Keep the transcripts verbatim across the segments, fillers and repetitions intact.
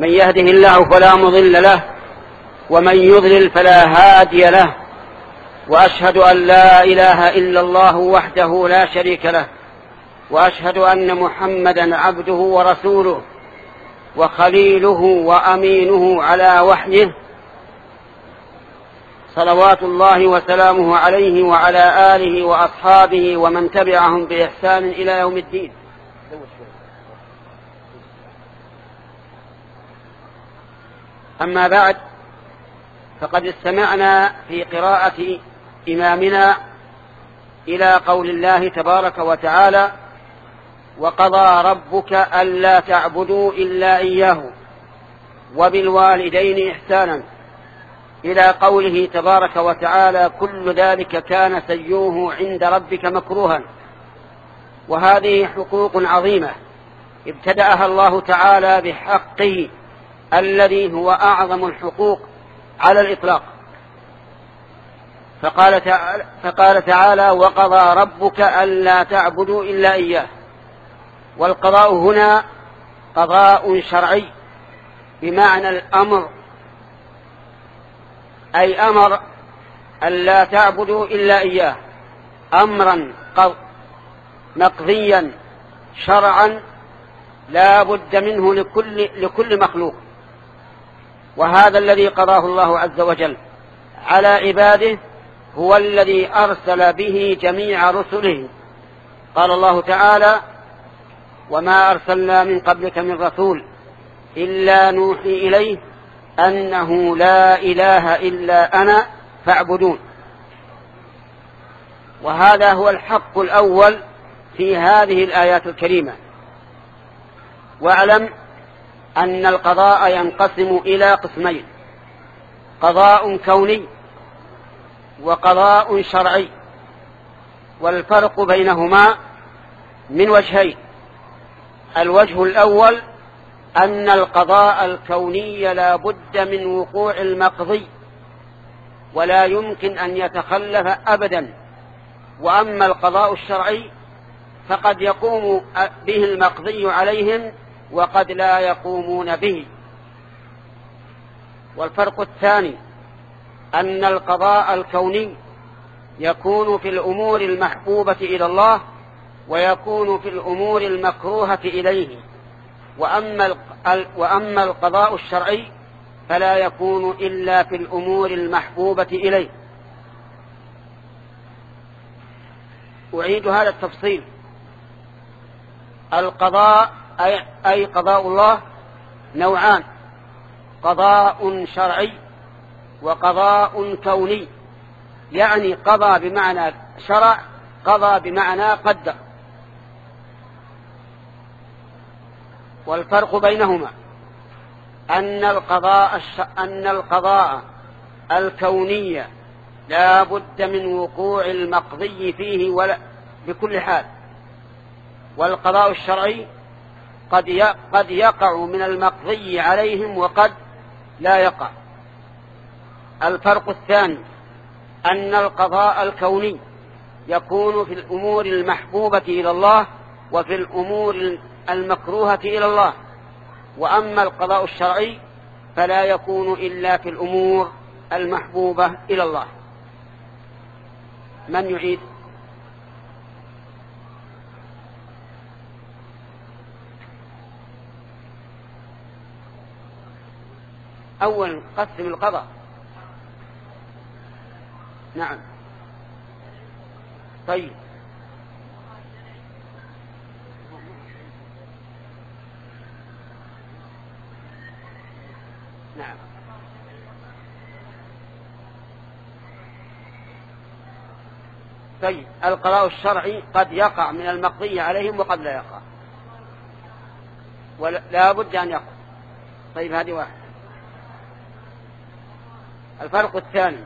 من يهده الله فلا مضل له ومن يضلل فلا هادي له، وأشهد أن لا إله إلا الله وحده لا شريك له، وأشهد أن محمدا عبده ورسوله وخليله وأمينه على وحيه، صلوات الله وسلامه عليه وعلى آله وأصحابه ومن تبعهم بإحسان إلى يوم الدين. أما بعد، فقد استمعنا في قراءة إمامنا إلى قول الله تبارك وتعالى: وقضى ربك ألا تعبدوا إلا إياه وبالوالدين إحسانا، إلى قوله تبارك وتعالى: كل ذلك كان سيئه عند ربك مكروها. وهذه حقوق عظيمة ابتدأها الله تعالى بحقه الذي هو أعظم الحقوق على الإطلاق، فقال تعالى, فقال تعالى: وقضى ربك ألا تعبدوا إلا إياه. والقضاء هنا قضاء شرعي بمعنى الأمر، أي أمر ألا تعبدوا إلا إياه، أمرا مقضيا شرعا لا بد منه لكل, لكل مخلوق. وهذا الذي قضاه الله عز وجل على عباده هو الذي أرسل به جميع رسله. قال الله تعالى: وما أرسلنا من قبلك من رسول إلا نوحي إليه أنه لا إله إلا أنا فاعبدون. وهذا هو الحق الأول في هذه الآيات الكريمة. واعلم أن القضاء ينقسم إلى قسمين: قضاء كوني وقضاء شرعي، والفرق بينهما من وجهين. الوجه الأول أن القضاء الكوني لا بد من وقوع المقضي ولا يمكن أن يتخلف أبدا، وأما القضاء الشرعي فقد يقوم به المقضي عليهم وقد لا يقومون به. والفرق الثاني أن القضاء الكوني يكون في الأمور المحبوبة إلى الله ويكون في الأمور المكروهة إليه، وأما وأما القضاء الشرعي فلا يكون إلا في الأمور المحبوبة إليه. أعيد هذا التفصيل: القضاء أي, أي قضاء الله نوعان: قضاء شرعي وقضاء كوني. يعني قضى بمعنى شرع، قضى بمعنى قدر. والفرق بينهما أن القضاء أن القضاء الكوني لا بد من وقوع المقضي فيه ولا بكل حال، والقضاء الشرعي قد قد يقع من المقضي عليهم وقد لا يقع. الفرق الثاني أن القضاء الكوني يكون في الأمور المحبوبة إلى الله وفي الأمور المكروهة إلى الله، وأما القضاء الشرعي فلا يكون إلا في الأمور المحبوبة إلى الله. من يعيد؟ أولا قسم القضاء. نعم. طيب. نعم. طيب، القضاء الشرعي قد يقع من المقضي عليهم وقد لا يقع، ولا بد أن يقع. طيب، هذه واحد. الفرق الثاني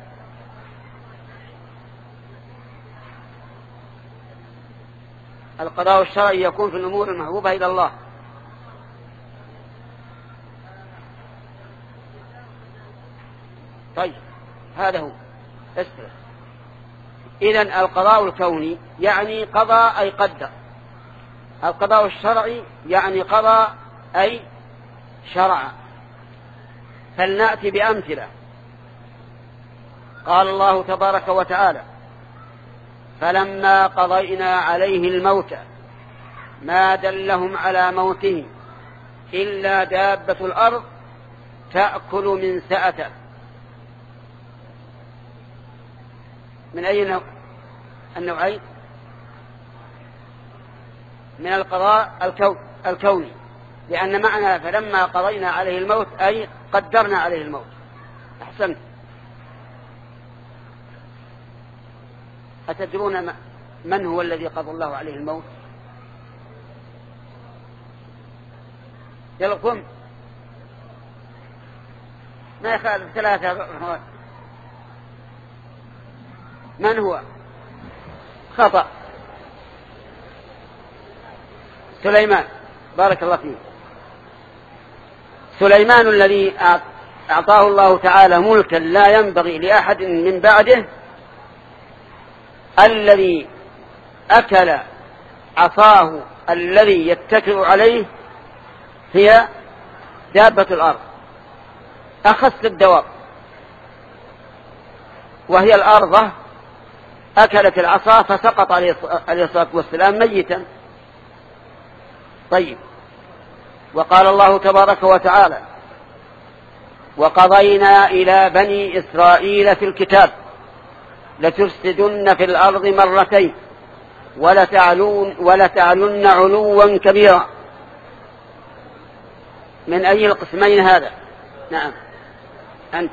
القضاء الشرعي يكون في الأمور المحبوبة إلى الله. طيب، هذا هو اسمه. إذن القضاء الكوني يعني قضى أي قدر، القضاء الشرعي يعني قضى أي شرع. فلنأتي بأمثلة. قال الله تبارك وتعالى: فلما قضينا عليه الموت ما دلهم على موته إلا دابة الأرض تأكل من سأته. من أي نوع؟ النوعين؟ من القضاء الكوني، لأن معنى فلما قضينا عليه الموت أي قدرنا عليه الموت. أحسنت. أتدرون من هو الذي قضى الله عليه الموت؟ يلقم ما يخالف ثلاثة. من هو؟ خطأ. سليمان. بارك الله فيه. سليمان الذي أعطاه الله تعالى ملكا لا ينبغي لأحد من بعده، الذي أكل عصاه الذي يتكئ عليه هي دابة الأرض، أخس الدواب، وهي الأرض، أكلت العصا فسقط عليه الصلاة والسلام ميتا. طيب. وقال الله تبارك وتعالى: وقضينا إلى بني إسرائيل في الكتاب لتفسدن في الأرض مرتين ولتعلون ولتعلن علوا كبيرا. من أي القسمين هذا؟ نعم أنت.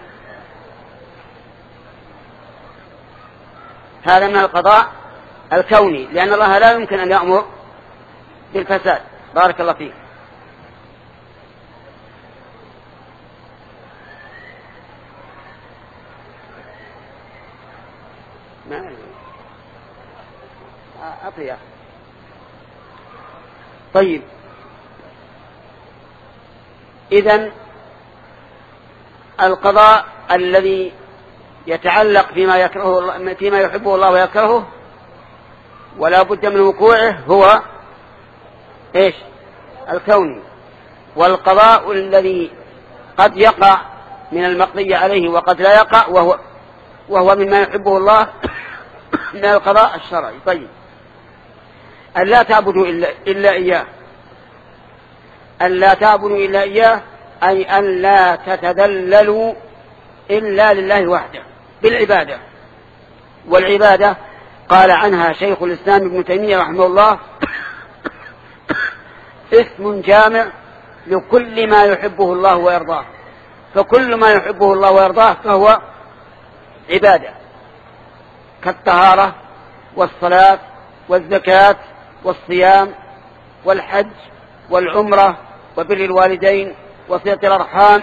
هذا من القضاء الكوني، لأن الله لا يمكن أن يأمر بالفساد. بارك الله فيك. ما أطيع. طيب. إذن القضاء الذي يتعلق فيما يكرهه فيما يحبه الله ويكرهه ولا بد من وقوعه هو إيش؟ الكوني. والقضاء الذي قد يقع من المقضي عليه وقد لا يقع وهو وهو مما يحبه الله من القضاء الشرعي. طيب. أن لا تعبدوا إلا, إلا إياه. أن لا تعبدوا إلا إياه أي أن لا تتذللوا إلا لله وحده بالعبادة. والعبادة قال عنها شيخ الإسلام ابن تيمية رحمه الله: اسم جامع لكل ما يحبه الله ويرضاه. فكل ما يحبه الله ويرضاه فهو عبادة، كالطهارة والصلاة والزكاة والصيام والحج والعمرة وبر الوالدين وصلة الأرحام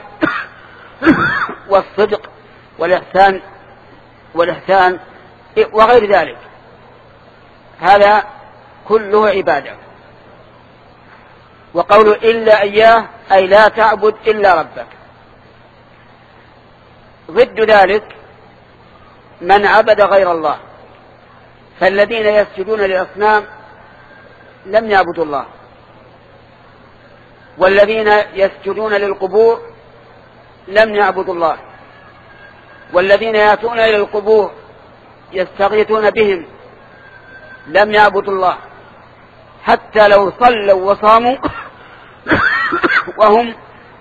والصدق والإحسان والإحسان وغير ذلك. هذا كله عبادة. وقول إلا إياه أي لا تعبد إلا ربك. ضد ذلك من عبد غير الله، فالذين يسجدون للأصنام لم يعبدوا الله، والذين يسجدون للقبور لم يعبدوا الله، والذين يأتون إلى القبور يستغيثون بهم لم يعبدوا الله، حتى لو صلوا وصاموا وهم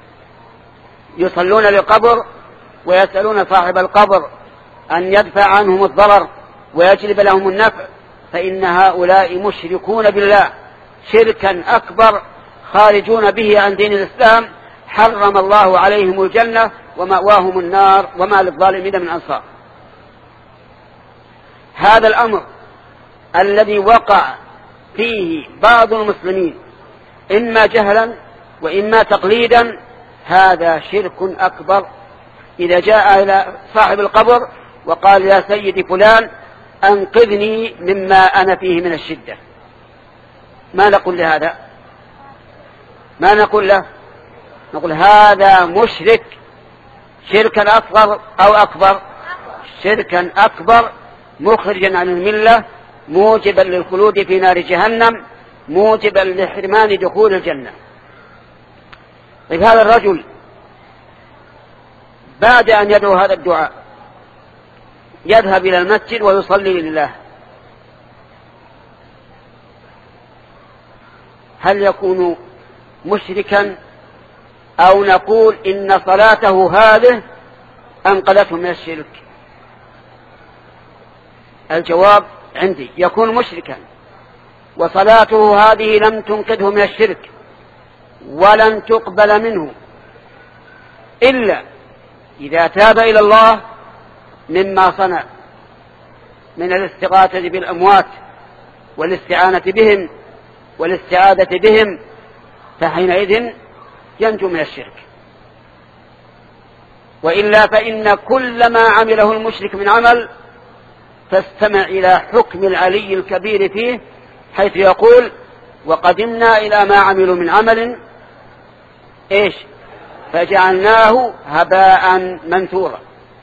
يصلون للقبر ويسألون صاحب القبر أن يدفع عنهم الضرر ويجلب لهم النفع، فإن هؤلاء مشركون بالله شركا أكبر خارجون به عن دين الإسلام، حرم الله عليهم الجنة ومأواهم النار وما للظالمين من أنصار. هذا الأمر الذي وقع فيه بعض المسلمين إما جهلا وإما تقليدا هذا شرك أكبر. إذا جاء إلى صاحب القبر وقال: يا سيدي فلان أنقذني مما أنا فيه من الشدة، ما نقول لهذا؟ ما نقول له؟ نقول هذا مشرك شركا أصغر أو أكبر؟ شركا أكبر مخرجا عن الملة، موجبا للخلود في نار جهنم، موجبا لحرمان دخول الجنة. طيب هذا الرجل بعد أن يدعو هذا الدعاء يذهب إلى المسجد ويصلي لله، هل يكون مشركا أو نقول إن صلاته هذه أنقذته من الشرك؟ الجواب عندي يكون مشركا، وصلاته هذه لم تنقذه من الشرك ولن تقبل منه إلا إذا تاب إلى الله مما صنع من الاستغاثة بالأموات والاستعانة بهم والاستعاذة بهم، فحينئذ ينجو من الشرك. وإلا فإن كل ما عمله المشرك من عمل فاستمع إلى حكم العلي الكبير فيه، حيث يقول: وقدمنا إلى ما عملوا من عمل إيش فجعلناه هباء منثورا.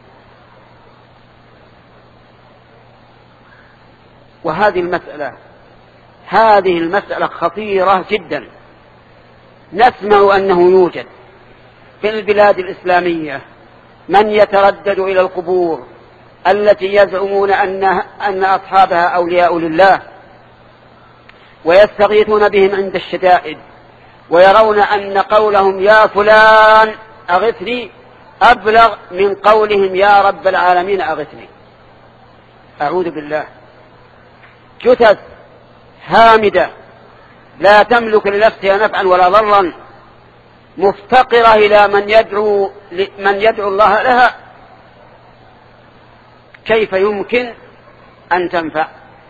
وهذه المسألة هذه المسألة خطيرة جدا. نسمع أنه يوجد في البلاد الإسلامية من يتردد إلى القبور التي يزعمون أن, أن أصحابها أولياء لله، ويستغيثون بهم عند الشدائد، ويرون أن قولهم يا فلان أغثني أبلغ من قولهم يا رب العالمين أغثني. أعوذ بالله. جثث هامدة لا تملك لنفسها نفعا ولا ضرا، مفتقرة إلى من يدعو, من يدعو الله لها، كيف يمكن أن تنفع؟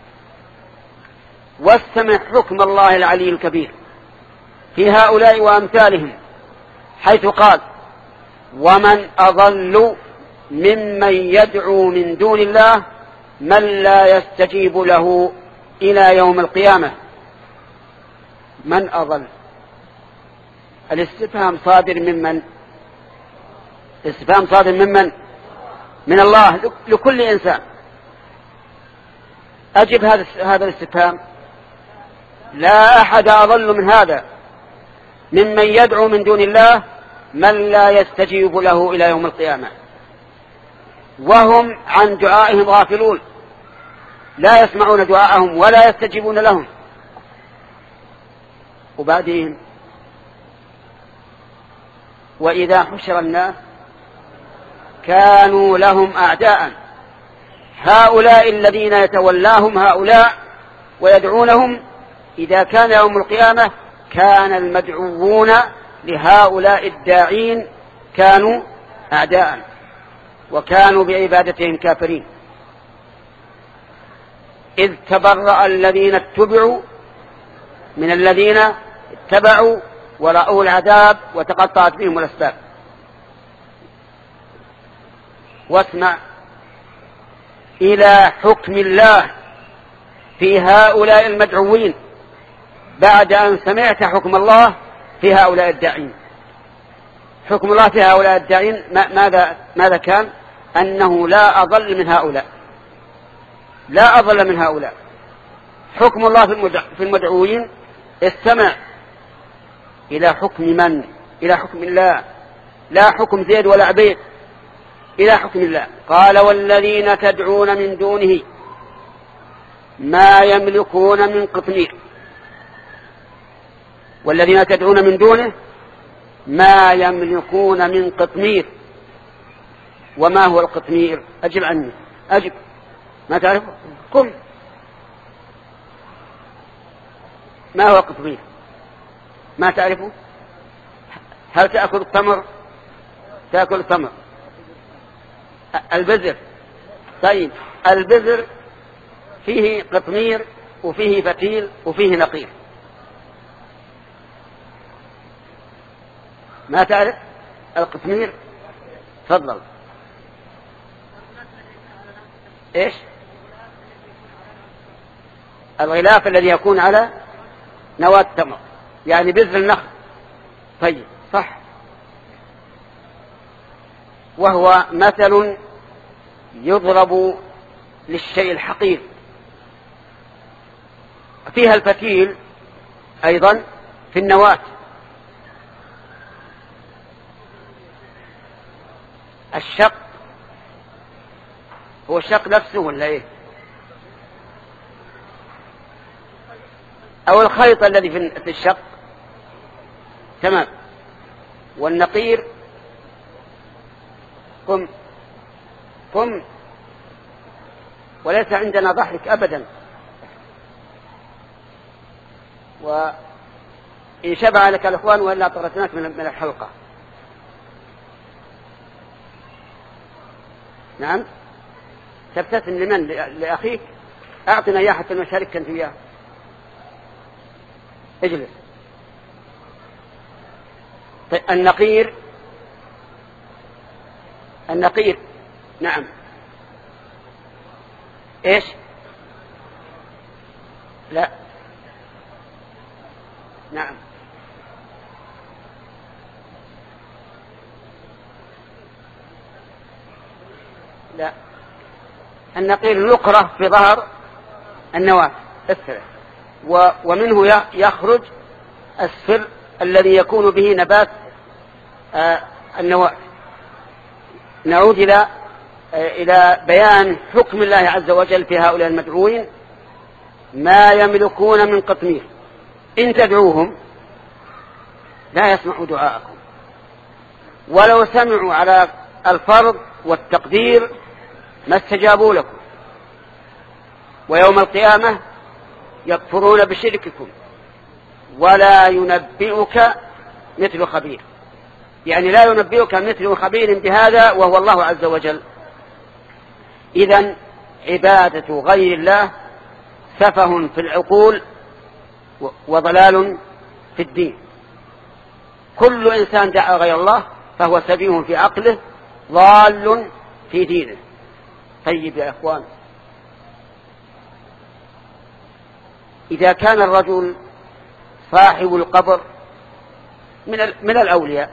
واستمع حكم الله العلي الكبير في هؤلاء وأمثالهم، حيث قال: ومن أضل ممن يدعو من دون الله من لا يستجيب له إلى يوم القيامة. من أضل؟ الاستفهام صادر ممن؟ الاستفهام صادر ممن؟ من الله لكل إنسان. أجب هذا هذا الاستفهام: لا أحد أضل من هذا، ممن يدعو من دون الله من لا يستجيب له إلى يوم القيامة، وهم عن دعائهم غافلون، لا يسمعون دعاءهم ولا يستجيبون لهم. وبعدين: وإذا حشر الناس كانوا لهم أعداء. هؤلاء الذين يتولاهم هؤلاء ويدعونهم إذا كان يوم القيامة كان المدعوون لهؤلاء الداعين كانوا أعداء، وكانوا بعبادتهم كافرين. إذ تبرأ الذين اتبعوا من الذين اتبعوا ورأوا العذاب وتقطعت بهم الأسباب. واسمع إلى حكم الله في هؤلاء المدعوين بعد أن سمعت حكم الله في هؤلاء الداعين. حكم الله في هؤلاء الداعين ماذا ماذا كان؟ أنه لا أضل من هؤلاء، لا أضل من هؤلاء. حكم الله في المدعوين: استمع إلى حكم من؟ إلى حكم الله، لا حكم زيد ولا عبيد، إلى حكم الله. قال: والذين تدعون من دونه ما يملكون من قطمير. والذين تدعون من دونه ما يملكون من قطمير. وما هو القطمير؟ أجب عني، أجب. ما تعرف؟ قم. ما هو القطمير؟ ما تعرفه؟ هل تأكل التمر؟ تأكل التمر. البذر. طيب، البذر فيه قطمير وفيه فتيل وفيه نقير. ما تعرف القطمير؟ تفضل. ايش؟ الغلاف الذي يكون على نواة التمر، يعني بذر النخل. طيب، صح. وهو مثل يضرب للشيء الحقير. فيها الفتيل أيضا في النواة. الشق هو الشق نفسه ولا ايه؟ او الخيط الذي في الشق. تمام. والنقير قم قم وليس عندنا ضحك ابدا. وإن شبع لك الإخوان وإلا طردناك من الحلقة. نعم. تبتسم لمن؟ لأخيك؟ أعطنا إياه حتى نشارك أنت وياه. اجلس. طيب النقير النقير نعم. إيش؟ لا. نعم. لا. النقير نقرة في ظهر النواة الثلاث، ومنه يخرج السر الذي يكون به نبات النواة. نعود إلى إلى بيان حكم الله عز وجل في هؤلاء المدعوين. ما يملكون من قطمير، إن تدعوهم لا يسمعوا دعاءكم، ولو سمعوا على الفرض والتقدير ما استجابوا لكم، ويوم القيامة يكفرون بشرككم، ولا ينبئك مثل خبير. يعني لا ينبئك مثل خبير بهذا وهو الله عز وجل. إذن عبادة غير الله سفه في العقول وضلال في الدين. كل إنسان دعا غير الله فهو سفيه في عقله ضال في دينه. طيب يا إخوان، إذا كان الرجل صاحب القبر من من الأولياء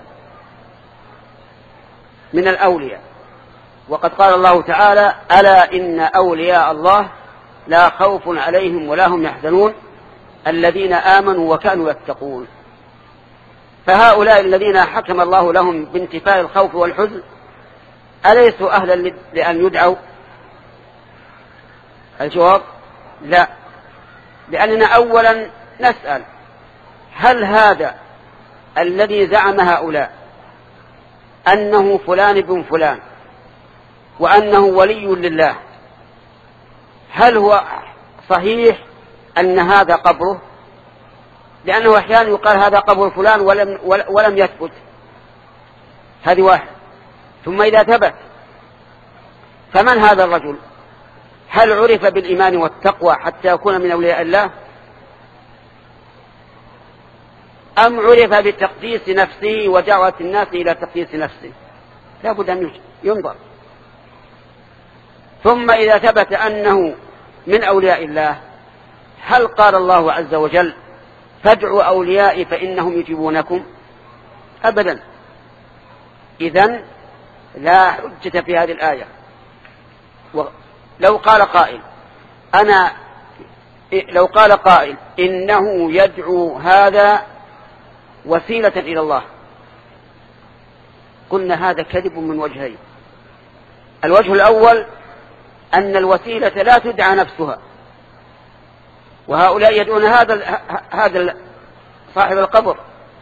من الأولياء وقد قال الله تعالى: ألا إن أولياء الله لا خوف عليهم ولا هم يحزنون الذين آمنوا وكانوا يتقون. فهؤلاء الذين حكم الله لهم بانتفاء الخوف والحزن أليسوا أهلا لأن يدعوا؟ الجواب: لا. لأننا أولا نسأل: هل هذا الذي زعم هؤلاء أنه فلان بن فلان وأنه ولي لله، هل هو صحيح أن هذا قبره؟ لأنه أحيانا يقال هذا قبر فلان ولم, ولم يثبت. هذه واحد. ثم إذا ثبت فمن هذا الرجل؟ هل عرف بالإيمان والتقوى حتى يكون من أولياء الله، أم عرف بتقديس نفسه ودعوة الناس إلى تقديس نفسه؟ لا بد أن ينظر. ثم إذا ثبت أنه من أولياء الله، هل قال الله عز وجل: فادعوا أوليائي فإنهم يجيبونكم؟ أبدا. إذن لا حجة في هذه الآية. لو قال قائل أنا لو قال قائل إنه يدعو هذا وسيلة إلى الله، قلنا هذا كذب من وجهين. الوجه الأول أن الوسيلة لا تدعى نفسها، وهؤلاء يدعون هذا هذا صاحب القبر.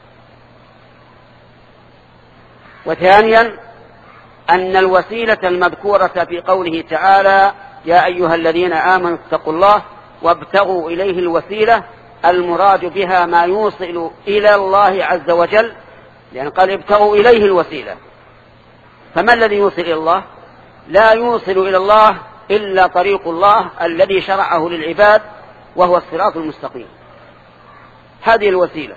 وثانيا أن الوسيلة المذكورة في قوله تعالى: يا أيها الذين آمنوا اتقوا الله وابتغوا إليه الوسيلة، المراد بها ما يوصل إلى الله عز وجل، لأن قال ابتغوا إليه الوسيلة. فما الذي يوصل إلى الله؟ لا يوصل إلى الله إلا طريق الله الذي شرعه للعباد، وهو الصراط المستقيم. هذه الوسيلة.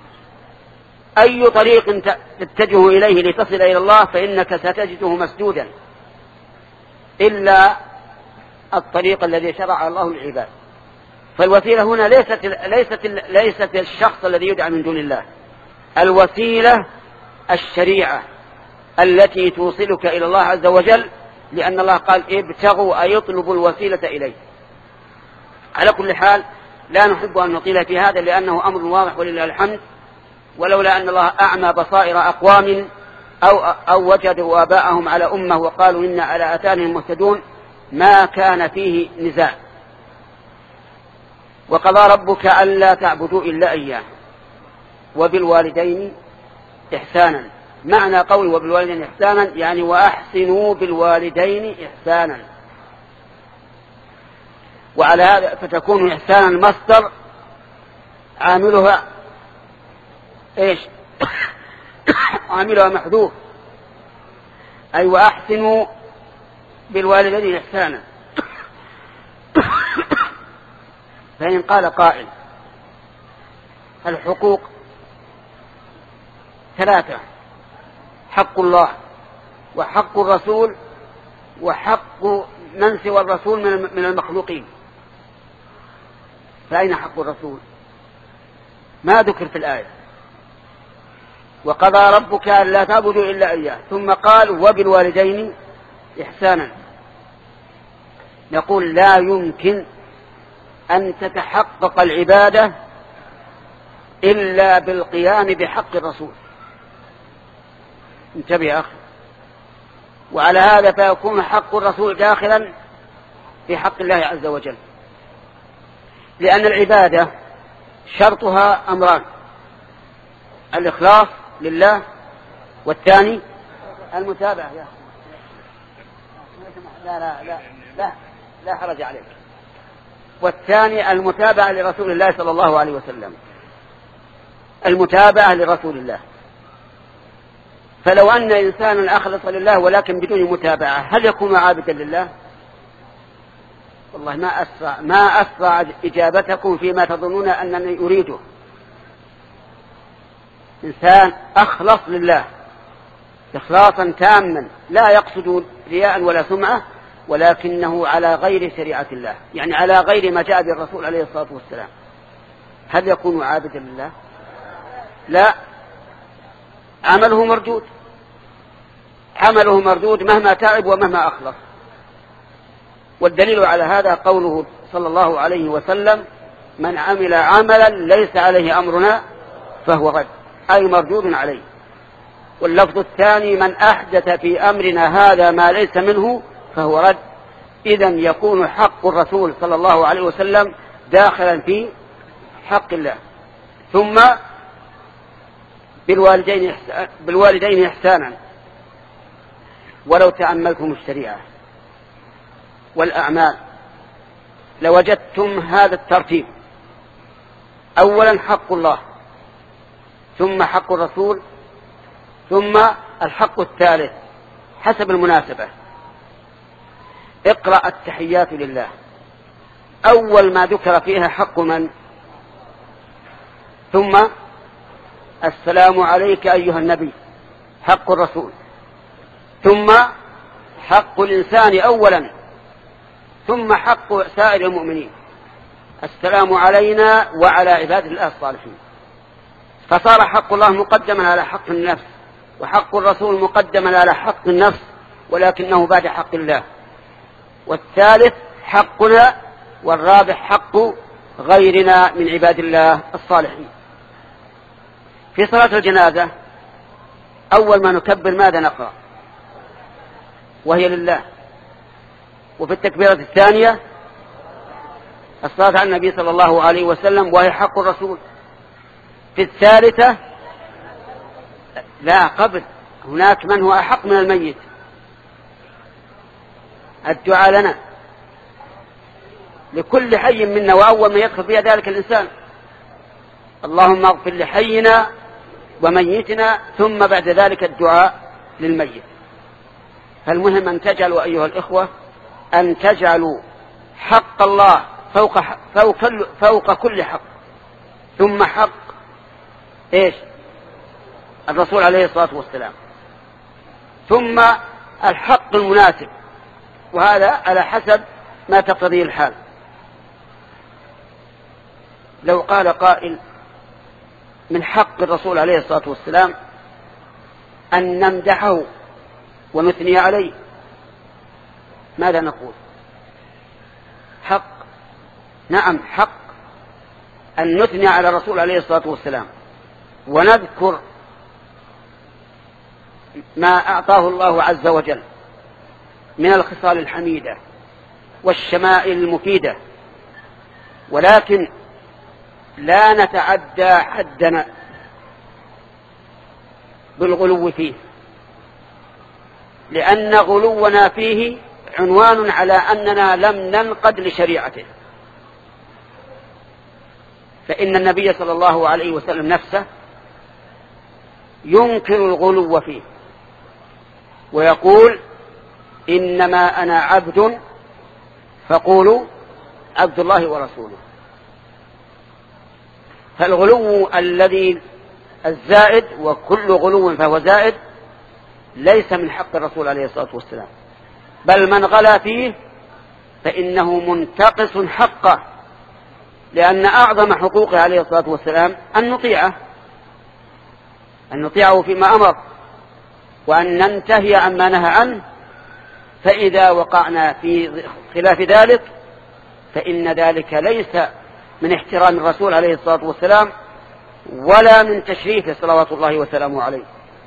أي طريق تتجه إليه لتصل إلى الله فإنك ستجده مسدودا إلا الطريق الذي شرع الله للعباد. فالوسيلة هنا ليست ليست ليست الشخص الذي يدعى من دون الله، الوسيلة الشريعة التي توصلك إلى الله عز وجل، لأن الله قال: ابتغوا أي اطلبوا الوسيلة إليه. على كل حال لا نحب أن نطيل في هذا لأنه أمر واضح ولله الحمد، ولولا أن الله أعمى بصائر أقوام أو, أو وجدوا آباءهم على أمة وقالوا إنا على آثارهم مهتدون ما كان فيه نزاع. وقضى ربك ألا تعبدوا إلا إياه وبالوالدين إحسانا. معنى قول وبالوالدين إحسانا يعني وأحسنوا بالوالدين إحسانا. وعلى هذا فتكون إحسانا مصدر عاملها إيش عاملها محذوف، أي وأحسنوا بالوالدين إحسانا. فإن قال قائل الحقوق ثلاثة: حق الله وحق الرسول وحق من سوى الرسول من المخلوقين، فأين حق الرسول؟ ما ذكر في الآية. وقضى ربك ألا تعبدوا إلا إياه، ثم قال وبالوالدين إحسانا. نقول لا يمكن أن تتحقق العبادة إلا بالقيام بحق الرسول. انتبه يا أخي. وعلى هذا فيكون حق الرسول داخلا في حق الله عز وجل، لأن العبادة شرطها أمران: الإخلاص لله، والثاني المتابعة. لا لا لا لا لا حرج عليك. والثاني المتابعة لرسول الله صلى الله عليه وسلم، المتابعة لرسول الله. فلو أن إنسانا أخلص لله ولكن بدون متابعة هل يكون عابدا لله؟ والله ما أسرع ما أسرع إجابتكم فيما تظنون أنني أريده. إنسان أخلص لله إخلاصا تاما لا يقصد رياء ولا سمعة، ولكنه على غير شريعة الله، يعني على غير ما جاء به الرسول عليه الصلاة والسلام، هل يكون عابدا لله؟ لا، عمله مردود، عمله مردود مهما تعب ومهما أخلص. والدليل على هذا قوله صلى الله عليه وسلم: من عمل عملا ليس عليه أمرنا فهو رد، أي مردود عليه. واللفظ الثاني: من أحدث في أمرنا هذا ما ليس منه فهو رد. إذن يكون حق الرسول صلى الله عليه وسلم داخلا في حق الله. ثم بالوالدين إحسانا, بالوالدين إحسانا. ولو تأملتم الشريعة والأعمال لوجدتم هذا الترتيب: أولا حق الله، ثم حق الرسول، ثم الحق الثالث حسب المناسبة. اقرأ التحيات لله، أول ما ذكر فيها حق من؟ ثم السلام عليك أيها النبي، حق الرسول، ثم حق الإنسان أولا، ثم حق سائر المؤمنين: السلام علينا وعلى عباد الله الصالحين. فصار حق الله مقدما على حق النفس، وحق الرسول مقدما على حق النفس ولكنه بعد حق الله، والثالث حقنا، والرابع حق غيرنا من عباد الله الصالحين. في صلاة الجنازة أول ما نكبر ماذا نقرأ؟ وهي لله. وفي التكبيرة الثانية الصلاة على النبي صلى الله عليه وسلم وهي حق الرسول. في الثالثة لا قبل، هناك من هو أحق من الميت: الدعاء لنا لكل حي منا، وأول ما يدخل فيها ذلك الإنسان: اللهم اغفر لحينا وميتنا، ثم بعد ذلك الدعاء للميت. فالمهم أن تجعلوا أيها الإخوة أن تجعلوا حق الله فوق, فوق, فوق كل حق، ثم حق إيش؟ الرسول عليه الصلاة والسلام، ثم الحق المناسب، وهذا على حسب ما تقتضيه الحال. لو قال قائل: من حق الرسول عليه الصلاة والسلام أن نمدحه ونثني عليه، ماذا نقول؟ حق، نعم حق أن نثني على الرسول عليه الصلاة والسلام ونذكر ما أعطاه الله عز وجل من الخصال الحميدة والشمائل المفيدة، ولكن لا نتعدى حدنا بالغلو فيه، لأن غلونا فيه عنوان على أننا لم ننقد لشريعته. فإن النبي صلى الله عليه وسلم نفسه ينكر الغلو فيه ويقول: إنما أنا عبد فقولوا عبد الله ورسوله. فالغلو الذي الزائد، وكل غلو فهو زائد، ليس من حق الرسول عليه الصلاة والسلام، بل من غلا فيه فإنه منتقص حقه، لأن أعظم حقوقه عليه الصلاة والسلام أن نطيعه أن نطيعه فيما أمر، وأن ننتهي عما نهى عنه. فإذا وقعنا في خلاف ذلك فإن ذلك ليس من احترام الرسول عليه الصلاة والسلام ولا من تشريفه صلوات الله وسلامه عليه.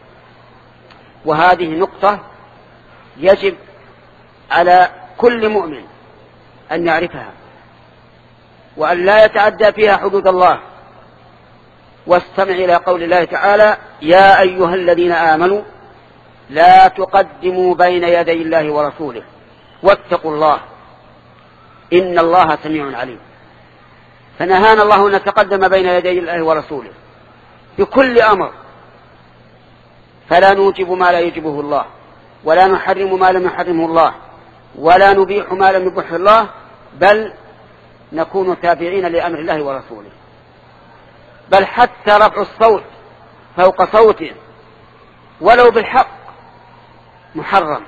وهذه نقطة يجب على كل مؤمن أن يعرفها، وأن لا يتعدى فيها حدود الله. واستمع إلى قول الله تعالى: يا أيها الذين آمنوا لا تقدموا بين يدي الله ورسوله واتقوا الله إن الله سميع عليم. فنهانا الله أن نتقدم بين يدي الله ورسوله بكل أمر، فلا نوجب ما لا يجبه الله، ولا نحرم ما لم يحرمه الله، ولا نبيح ما لم يبح الله، بل نكون تابعين لأمر الله ورسوله. بل حتى رفع الصوت فوق صوته ولو بالحق محرم،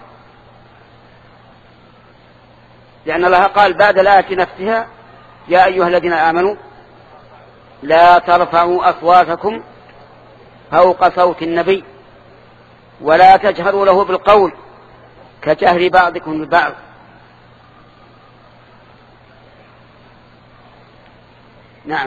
لأن الله قال بعد الآية نفسها: يا أيها الذين آمنوا لا ترفعوا أصواتكم فوق صوت النبي ولا تجهروا له بالقول كجهر بعضكم ببعض. نعم.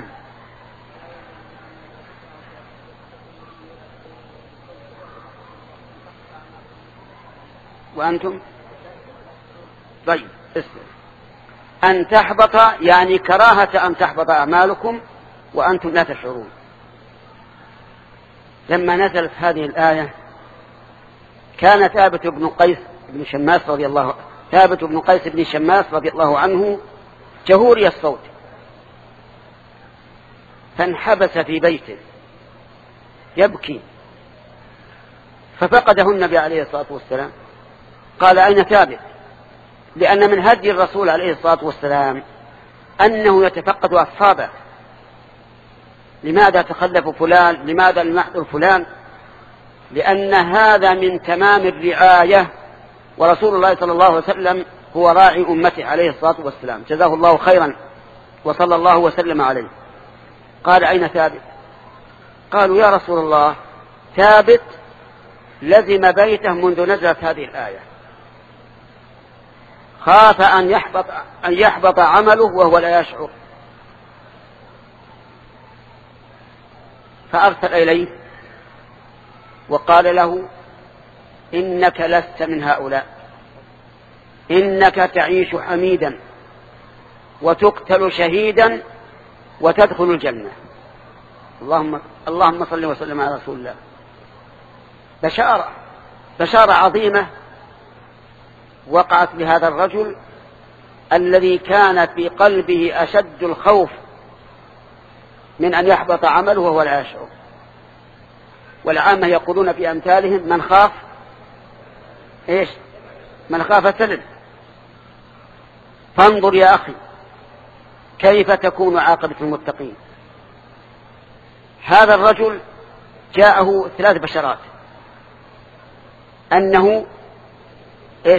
وأنتم طيب اسمع. أن تحبط يعني كراهة أن تحبط أعمالكم وأنتم لا تشعرون. لما نزلت هذه الآية كان ثابت بن قيس بن شماس رضي الله ثابت بن قيس بن شماس رضي الله عنه جهوري الصوت، فانحبس في بيته يبكي، ففقده النبي عليه الصلاة والسلام. قال: أين ثابت؟ لأن من هدي الرسول عليه الصلاة والسلام أنه يتفقد أصحابه. لماذا تخلف فلان؟ لماذا لم يحضر فلان؟ لأن هذا من تمام الرعاية، ورسول الله صلى الله عليه وسلم هو راعي أمته عليه الصلاة والسلام، جزاه الله خيرا وصلى الله وسلم عليه. قال: أين ثابت؟ قالوا: يا رسول الله ثابت لزم بيته منذ نزلت هذه الآية، خاف أن يحبط, أن يحبط عمله وهو لا يشعر، فأرسل إليه وقال له: إنك لست من هؤلاء، إنك تعيش حميدا وتقتل شهيدا وتدخل الجنة. اللهم, اللهم صل وسلم على رسول الله. بشارة بشارة عظيمة وقعت لهذا الرجل الذي كان في قلبه أشد الخوف من أن يحبط عمله وهو لا يشعر. والعامة يقولون في أمثالهم: من خاف إيش؟ من خاف سلم. فانظر يا أخي كيف تكون عاقبة المتقين. هذا الرجل جاءه ثلاث بشرات: أنه إيش؟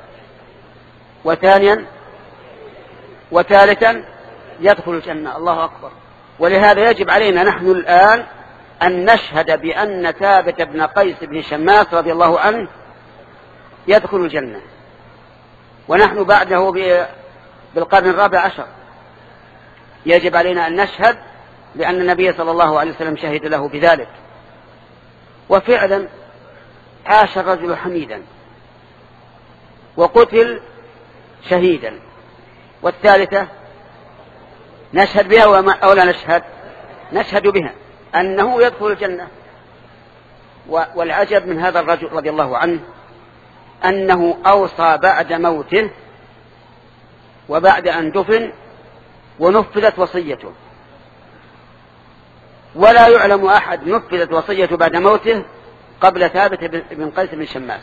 وثانيا وثالثا يدخل الجنة. الله أكبر. ولهذا يجب علينا نحن الآن أن نشهد بأن ثابت بن قيس بن شماس رضي الله عنه يدخل الجنة، ونحن بعده بالقرن الرابع عشر. يجب علينا أن نشهد لأن النبي صلى الله عليه وسلم شهد له بذلك. وفعلا عاش الرجل حميدا وقتل شهيدا. والثالثة نشهد بها أو لا نشهد؟ نشهد بها أنه يدخل الجنة. والعجب من هذا الرجل رضي الله عنه أنه أوصى بعد موته وبعد أن دفن ونفذت وصيته، ولا يعلم أحد نفذت وصيته بعد موته قبل ثابت بن قيس بن شماس.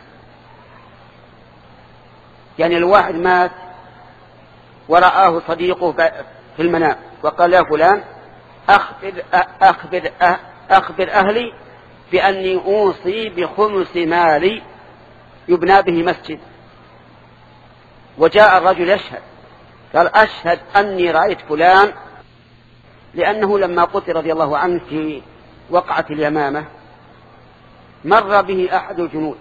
يعني الواحد مات ورآه صديقه في المنام وقال يا فلان أخبر, أخبر, أخبر أهلي بأني أوصي بخمس مالي يبنى به مسجد. وجاء الرجل يشهد قال أشهد أني رأيت فلان، لأنه لما قتل رضي الله عنه في وقعة اليمامة مر به أحد الجنود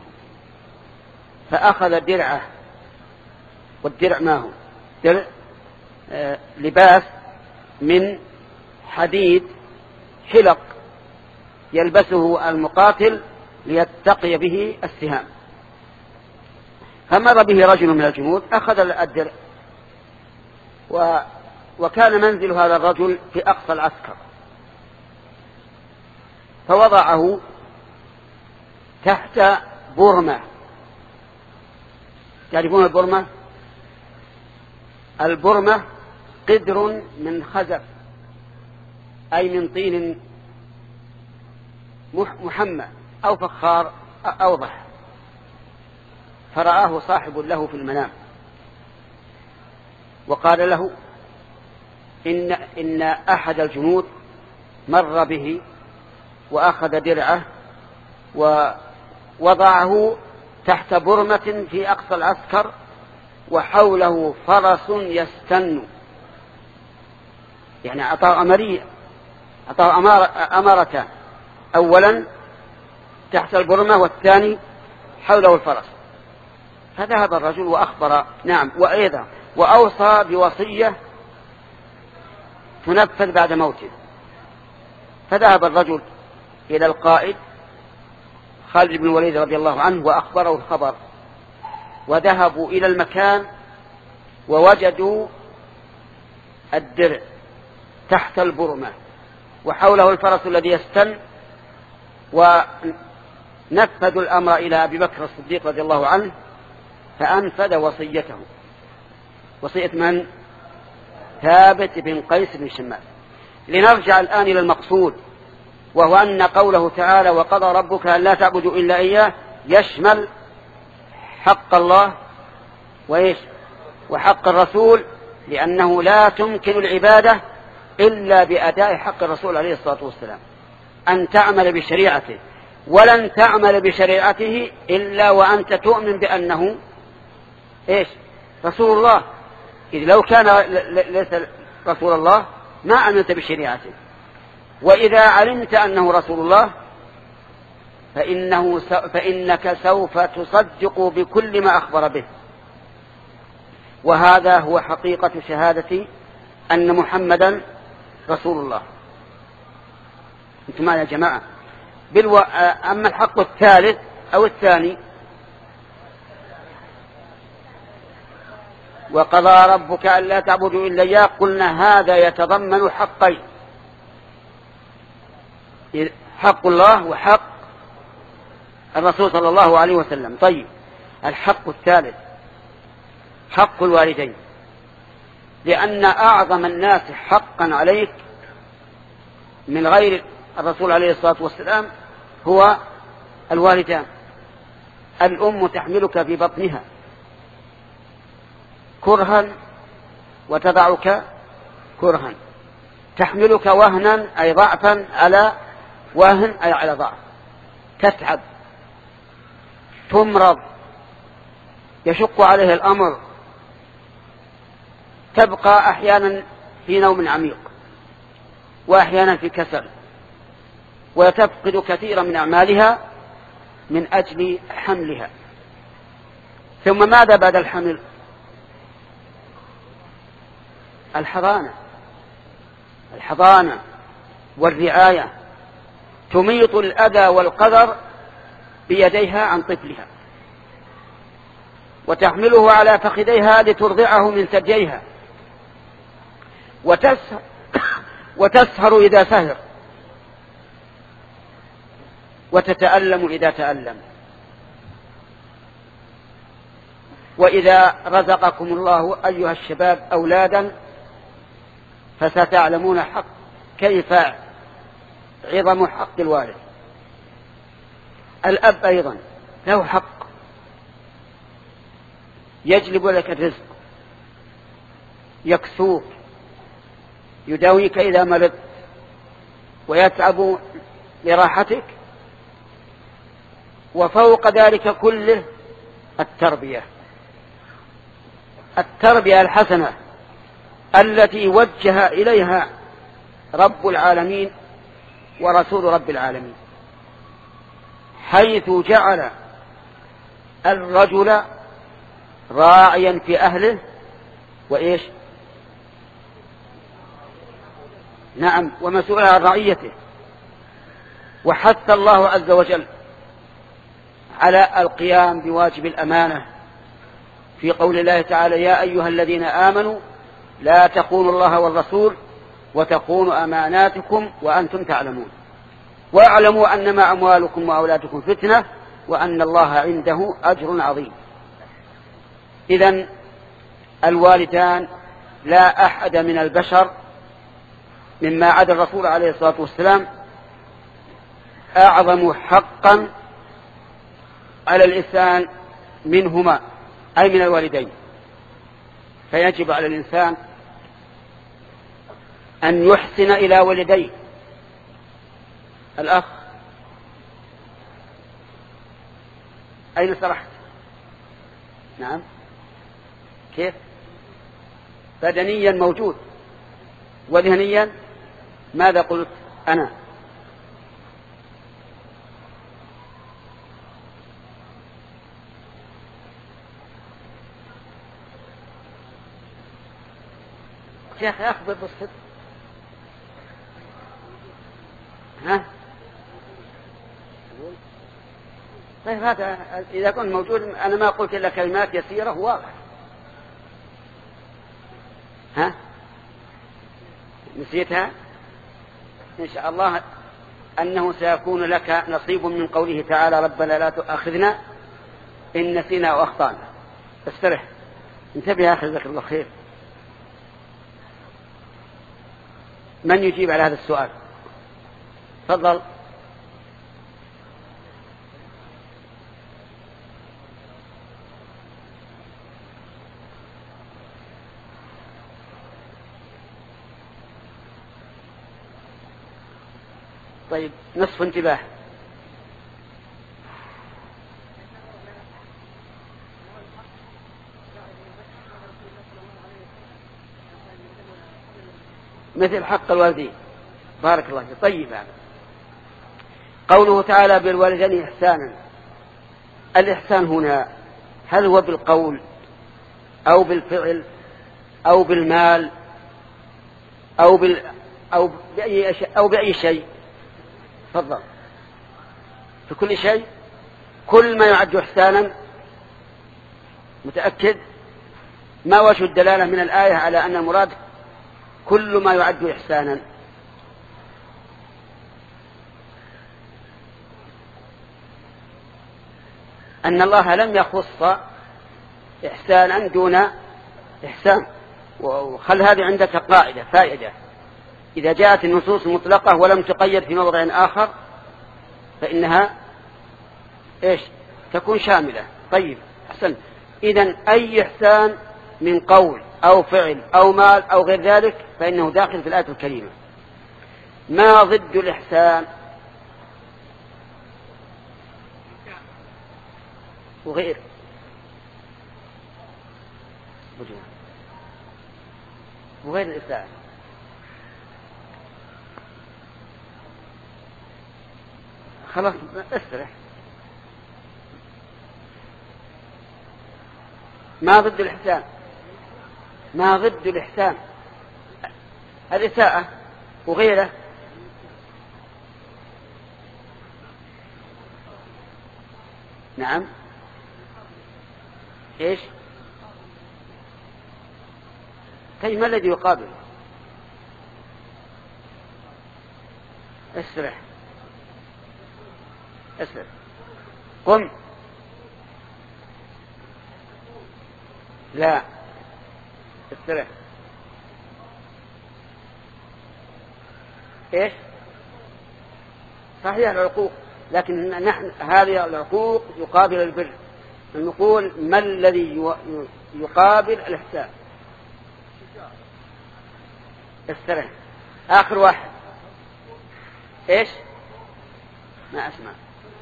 فأخذ درعه، والدرع ما هو درع آه لباس من حديد حلق يلبسه المقاتل ليتقي به السهام. فمر به رجل من الجنود أخذ الدرع، و وكان منزل هذا الرجل في أقصى العسكر، فوضعه تحت برمة. تعرفون البرمة؟ البرمة قدر من خزف، أي من طين محمى أو فخار أوضح. فرآه صاحب له في المنام وقال له إن, إن أحد الجنود مر به وأخذ درعه ووضعه تحت برمة في أقصى العسكر وحوله فرس يستن. يعني أعطاه أمرية، أعطاه أمارة، أولا تحت البرمة والثاني حوله الفرس. فذهب الرجل وأخبر نعم وأيضا وأوصى بوصية تنفذ بعد موته. فذهب الرجل إلى القائد خالد بن الوليد رضي الله عنه وأخبره الخبر، وذهبوا إلى المكان ووجدوا الدرع تحت البرمة وحوله الفرس الذي يستن، ونفذوا الأمر إلى أبي بكر الصديق رضي الله عنه فأنفذ وصيته. وصية من؟ ثابت بن قيس بن شماس. لنرجع الآن إلى المقصود، وهو أن قوله تعالى وقضى ربك أن لا تعبدوا إلا إياه يشمل حق الله وإيش وحق الرسول، لأنه لا تمكن العبادة إلا بأداء حق الرسول عليه الصلاة والسلام، أن تعمل بشريعته، ولن تعمل بشريعته إلا وأنت تؤمن بأنه إيش رسول الله. إذ لو كان ليس رسول الله ما أمنت بشريعته. وإذا علمت أنه رسول الله فإنه فإنك سوف تصدق بكل ما أخبر به. وهذا هو حقيقة شهادة أن محمدا رسول الله. أنتم معي يا جماعة؟ بالو... أما الحق الثالث أو الثاني وقضى ربك ألا تعبدوا إلا إياه، قلنا هذا يتضمن حقين، حق الله وحق الرسول صلى الله عليه وسلم. طيب الحق الثالث حق الوالدين، لأن أعظم الناس حقا عليك من غير الرسول عليه الصلاة والسلام هو الوالدان. الأم تحملك في بطنها كرها وتضعك كرها، تحملك وهنا أي ضعفا على وهن أي على ضعف، تتعب، تمرض، يشق عليه الأمر، تبقى أحيانا في نوم عميق وأحيانا في كسل، وتفقد كثيرا من أعمالها من أجل حملها. ثم ماذا بعد الحمل؟ الحضانة الحضانة والرعاية، تميط الأذى والقدر بيديها عن طفلها وتحمله على فخذيها لترضعه من ثدييها وتسهر, وتسهر إذا سهر وتتألم إذا تألم. وإذا رزقكم الله أيها الشباب أولادا فستعلمون حق كيف عظم حق الوالد. الأب أيضا له حق، يجلب لك الرزق، يكسوك، يداويك إذا مرضت، ويتعب لراحتك، وفوق ذلك كله التربية التربية الحسنة التي وجه إليها رب العالمين ورسول رب العالمين، حيث جعل الرجل راعيا في أهله وإيش نعم ومسؤولا عن رعيته. وحث الله عز وجل على القيام بواجب الأمانة في قول الله تعالى: يا أيها الذين آمنوا لا تخونوا الله والرسول وتخونوا أماناتكم وأنتم تعلمون واعلموا أنما أموالكم وأولادكم فتنة وأن الله عنده أجر عظيم. إذن الوالدان لا أحد من البشر مما عدا الرسول عليه الصلاة والسلام أعظم حقا على الإنسان منهما، أي من الوالدين. فيجب على الإنسان أن يحسن إلى والديه. الأخ أين سرحت؟ نعم كيف؟ بدنيا موجود وذهنيا ماذا قلت أنا؟ يا أخي أخبر بالصدق. ها؟ طيب هذا إذا كنت موجود أنا ما قلت إلا كلمات يسيرة واضح. ها؟ نسيتها؟ إن شاء الله أنه سيكون لك نصيب من قوله تعالى: ربنا لا تؤاخذنا إن نسينا أو أخطأنا. استرح، انتبه يا أخي، جزاك الله خير. من يجيب على هذا السؤال؟ تفضل. طيب نصف انتباه. مثل حق الوالدين. بارك الله فيك. طيب هذا قوله تعالى: بالوالدين إحسانا. الإحسان هنا هل هو بالقول أو بالفعل أو بالمال أو بال أو بأي شيء أو بأي شيء؟ تفضل. في كل شيء، كل ما يعد إحسانا. متأكد؟ ما وجه الدلالة من الآية على أن المراد كل ما يعد إحسانا؟ أن الله لم يخص إحسانا دون إحسان. وخل هذه عندك قاعدة فائدة: إذا جاءت النصوص مطلقة ولم تقيد في موضع آخر فإنها إيش؟ تكون شاملة. طيب أحسن. إذن أي إحسان من قول أو فعل أو مال أو غير ذلك فإنه داخل في الآية الكريمة. ما ضد الإحسان؟ وغير وغير الإساءة. خلاص استرح. ما ضد الإحسان؟ ما ضد الإحسان؟ الإساءة وغيره. نعم. إيش؟ طيب ما الذي يقابل؟ اسرح اسرح قم. لا اسرح. ايش؟ صحيح العقوق، لكن نحن هذه العقوق يقابل البر. نقول ما الذي يقابل الإحسان؟ استرح. آخر واحد ايش؟ ما أسمع.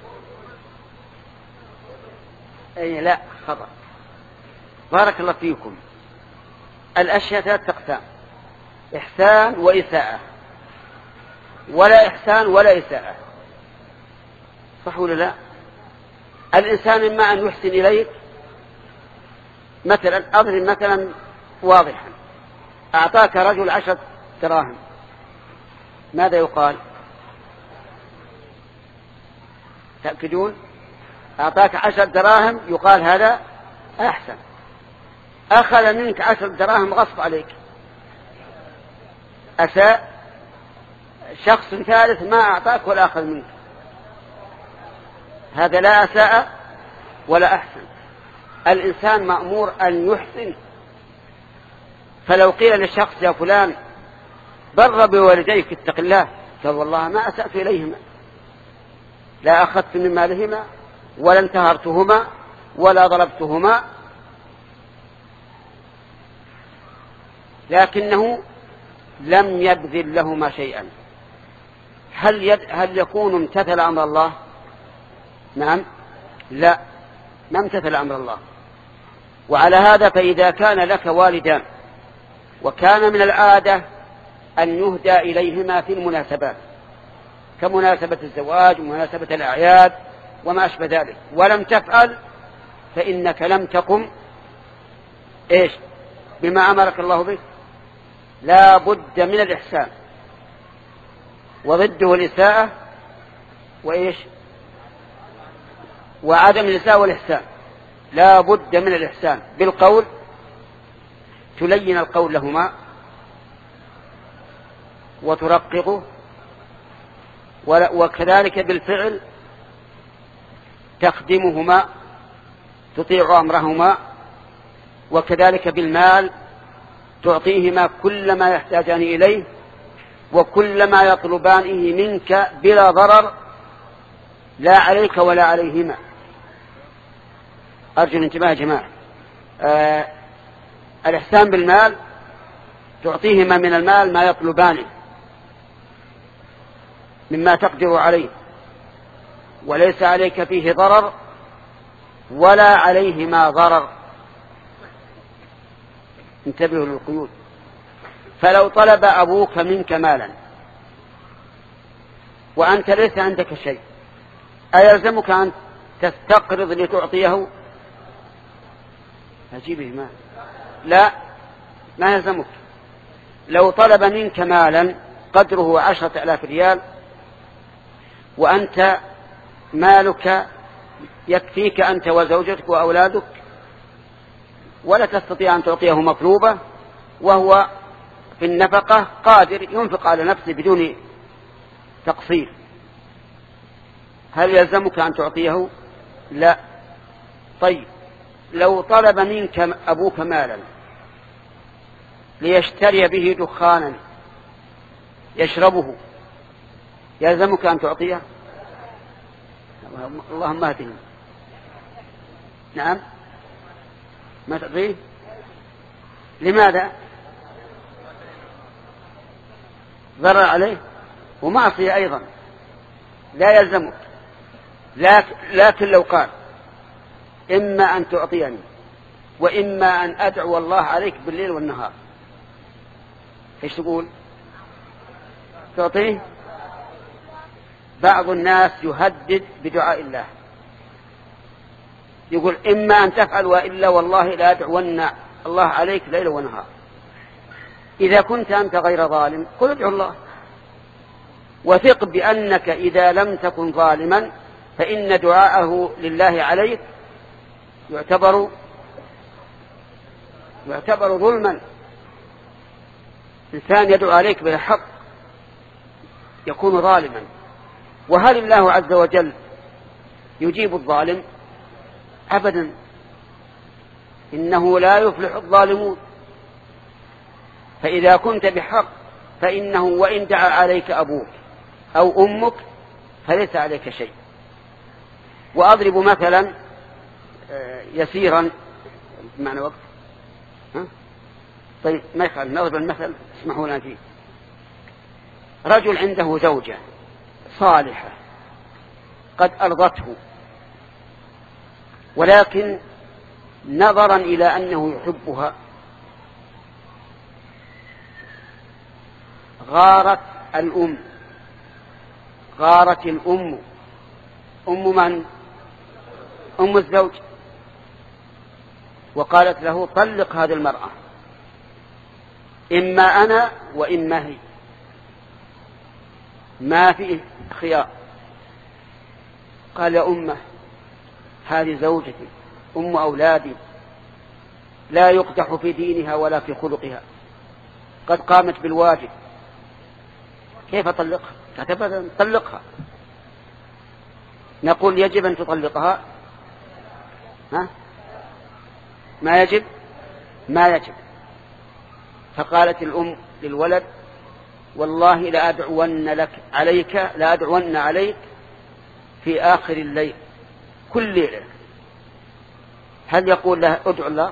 أي لا خطأ. بارك الله فيكم. الأشياء ثلاث أقسام: إحسان وإساءة، ولا إحسان ولا إساءة. صح ولا لا؟ الإنسان إما أن يحسن إليك، مثلا أضرب مثلا واضحا: أعطاك رجل عشرة دراهم، ماذا يقال؟ تأكدون؟ أعطاك عشر دراهم يقال هذا أحسن. أخذ منك عشر دراهم غصب عليك، أساء. شخص ثالث ما أعطاك ولا أخذ منك، هذا لا أساء ولا أحسن. الإنسان مأمور أن يحسن. فلو قيل للشخص: يا فلان بر بوالديك اتق الله، قال: والله ما أسأت إليهما، لا أخذت من مالهما ولا انتهرتهما ولا ضربتهما، لكنه لم يبذل لهما شيئا. هل, يد... هل يكون امتثل أمر الله؟ نعم. لا، ما امتثل أمر الله. وعلى هذا فإذا كان لك والدان وكان من العادة أن يهدى إليهما في المناسبات كمناسبة الزواج ومناسبة الأعياد وما أشبه ذلك، ولم تفعل، فإنك لم تقم إيش بما أمرك الله به. لا بد من الإحسان، وضده الإساءة وإيش وعدم الإساءة والإحسان. لا بد من الإحسان بالقول، تلين القول لهما وترققه، وكذلك بالفعل تخدمهما تطيع أمرهما، وكذلك بالمال تعطيهما كل ما يحتاجان إليه وكل ما يطلبانه منك بلا ضرر، لا عليك ولا عليهما. أرجو الانتباه يا جماعة. آه الإحسان بالمال، تعطيهما من المال ما يطلبانه مما تقدر عليه، وليس عليك فيه ضرر ولا عليهما ضرر. انتبهوا للقيود. فلو طلب أبوك منك مالا وأنت ليس عندك شيء، أيلزمك أن تستقرض لتعطيه؟ أجيبه مال؟ لا، ما يلزمك. لو طلب منك مالا قدره عشرة آلاف ريال وأنت مالك يكفيك أنت وزوجتك وأولادك ولا تستطيع أن تعطيه مطلوبة، وهو في النفقة قادر ينفق على نفسه بدون تقصير، هل يلزمك أن تعطيه؟ لا. طيب لو طلب منك أبوك مالا ليشتري به دخانا يشربه، يلزمك أن تعطيه؟ اللهم اهدنا. نعم، ما تعطيه. لماذا؟ ضرر عليه ومعصية أيضا، لا يلزمك. لكن, لكن لو قال: إما أن تعطيني وإما أن أدعو الله عليك بالليل والنهار، إيش تقول؟ تعطيه؟ بعض الناس يهدد بدعاء الله، يقول: إما أن تفعل وإلا والله لا أدعون الله عليك ليل ونهار. إذا كنت أنت غير ظالم قل ادعو الله، وثق بأنك إذا لم تكن ظالما فإن دعاءه لله عليك يعتبر يعتبر ظلما. إنسان يدعو عليك بالحق يكون ظالما. وهل الله عز وجل يجيب الظالم؟ أبدا، إنه لا يفلح الظالمون. فإذا كنت بحق فإنه وإن دعا عليك أبوك أو أمك فليس عليك شيء. وأضرب مثلا يسيرا معنى وقت ها؟ طيب ما يخالف نضرب المثل اسمحوا لنا فيه. رجل عنده زوجة صالحة قد أرضته، ولكن نظرا إلى أنه يحبها غارت الأم غارت الأم أم من؟ أم الزوج، وقالت له طلق هذه المرأة إما أنا وإما هي، ما فيه خيار. قال يا أمه هذه زوجتي أم أولادي لا يقدح في دينها ولا في خلقها، قد قامت بالواجب، كيف أطلقها؟ كتبت طلقها. نقول يجب أن تطلقها؟ ها؟ ما يجب؟ ما يجب. فقالت الأم للولد والله لا أدعون لك عليك لا أدعون عليك في آخر الليل كل ليلة. هل يقول له ادعو الله؟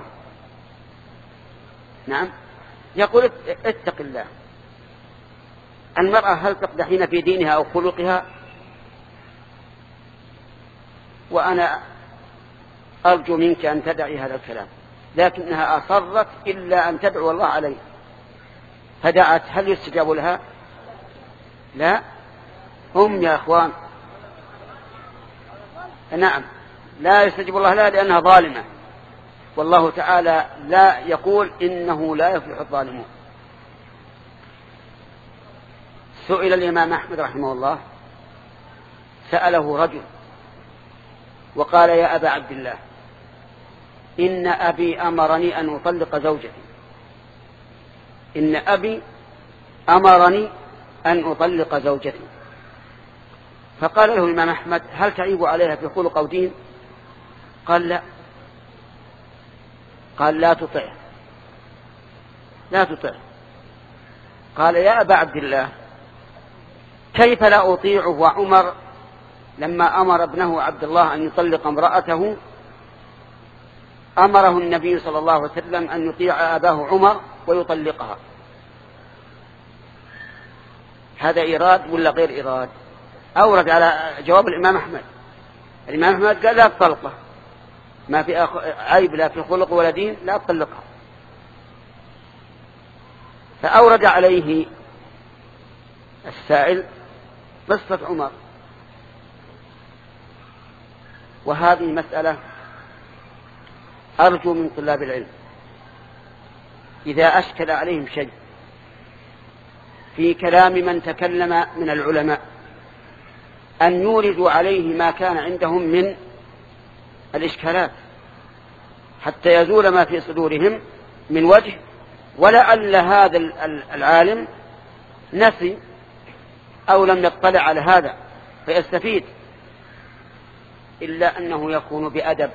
نعم، يقول اتق الله. المرأة هل تقدحين في دينها أو خلقها؟ وأنا أرجو منك أن تدعي هذا الكلام، لكنها أصرت إلا أن تدعو الله عليه فدعت. هل يستجاب لها؟ لا. هم يا أخوان نعم لا يستجيب الله لها لأنها ظالمة، والله تعالى لا يقول إنه لا يفلح الظالمون. سئل الإمام أحمد رحمه الله، سأله رجل وقال يا أبا عبد الله إن أبي أمرني أن أطلق زوجتي إن أبي أمرني أن أطلق زوجتي فقال له الإمام أحمد هل تعيب عليها في خلق أو دين؟ قال لا. قال لا تطع لا تطع قال يا أبا عبد الله كيف لا أطيعه؟ وعمر لما أمر ابنه عبد الله أن يطلق امرأته أمره النبي صلى الله عليه وسلم أن يطيع أباه عمر ويطلقها. هذا إيراد ولا غير إيراد؟ أورد على جواب الإمام أحمد. الإمام أحمد قال لا تطلقها، ما في عيب لا في خلق ولا دين، لا تطلقها. فأورد عليه السائل قصة عمر. وهذه مسألة أرجو من طلاب العلم إذا أشكل عليهم شيء في كلام من تكلم من العلماء أن يوردوا عليه ما كان عندهم من الإشكالات حتى يزول ما في صدورهم من وجه، ولعل هذا العالم نسي أو لم يطلع على هذا فيستفيد، إلا أنه يكون بأدب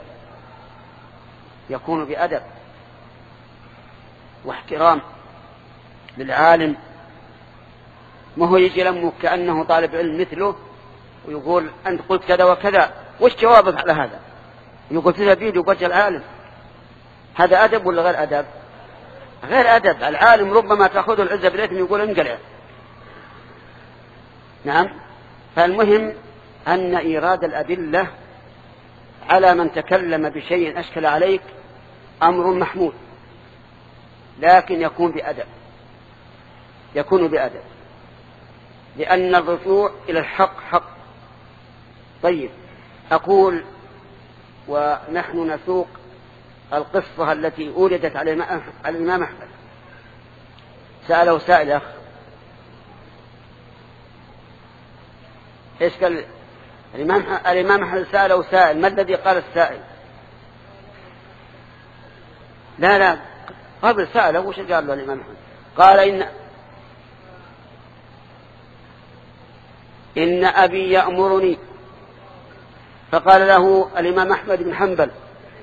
يكون بأدب واحترام للعالم، ما هو يجي لمه كأنه طالب علم مثله ويقول أنت قلت كذا وكذا وش جوابك على هذا؟ يقول تزبيد وجه العالم. هذا أدب ولا غير أدب؟ غير أدب. العالم ربما تأخذه العزة بالإثم يقول انقلع. نعم. فالمهم أن إيراد الأدلة على من تكلم بشيء أشكل عليك أمر محمود، لكن يكون بأدب يكون بأدب لأن الرجوع إلى الحق حق. طيب أقول ونحن نسوق القصة التي أوردت على الإمام أحمد. سأله سائل أخ إيش قال؟ الإمام الإمام أحمد سأله سائل: ما الذي قال السائل؟ لا لا قبل سأله وش قال له الإمام أحمد؟ قال: إن إن أبي يأمرني. فقال له الإمام أحمد بن حنبل: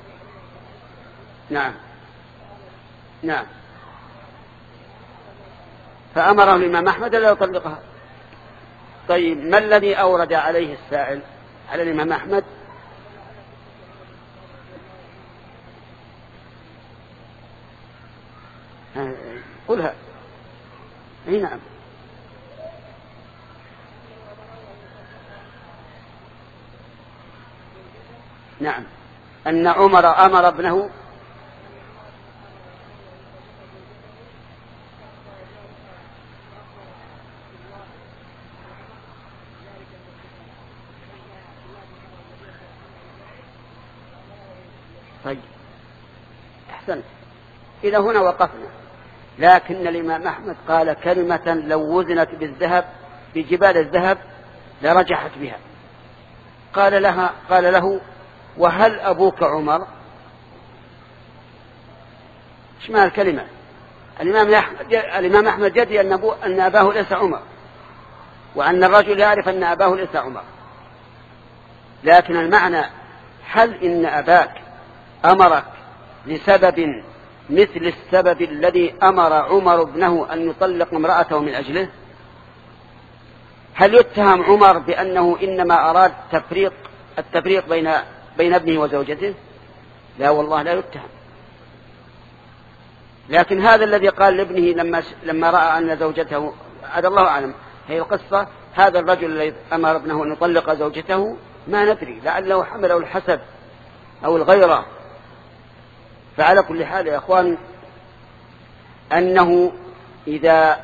نعم نعم. فأمره الإمام أحمد لا يطلقها. طيب ما الذي أورد عليه السائل على الإمام أحمد؟ قلها. اي نعم. نعم أن عمر أمر ابنه طيب أحسنت، إلى هنا وقفنا. لكن الإمام أحمد قال كلمة لو وزنت بالذهب بجبال الذهب لرجحت بها. قال لها قال له: وهل أبوك عمر؟ ايش معنى الكلمة؟ الإمام أحمد الإمام أحمد يدري أن أبوه أن أباه ليس عمر، وأن الرجل يعرف أن أباه ليس عمر، لكن المعنى: هل إن أباك أمرك لسبب مثل السبب الذي أمر عمر ابنه أن يطلق امرأته من أجله؟ هل يتهم عمر بأنه إنما أراد تفريق التفريق بين بين ابنه وزوجته؟ لا والله لا يتهم. لكن هذا الذي قال لابنه لما لما رأى أن زوجته، هذا الله أعلم هي القصة، هذا الرجل الذي أمر ابنه أن يطلق زوجته ما ندري، لعله حمله الحسد أو الغيرة. فعلى كل حال يا أخوان، أنه إذا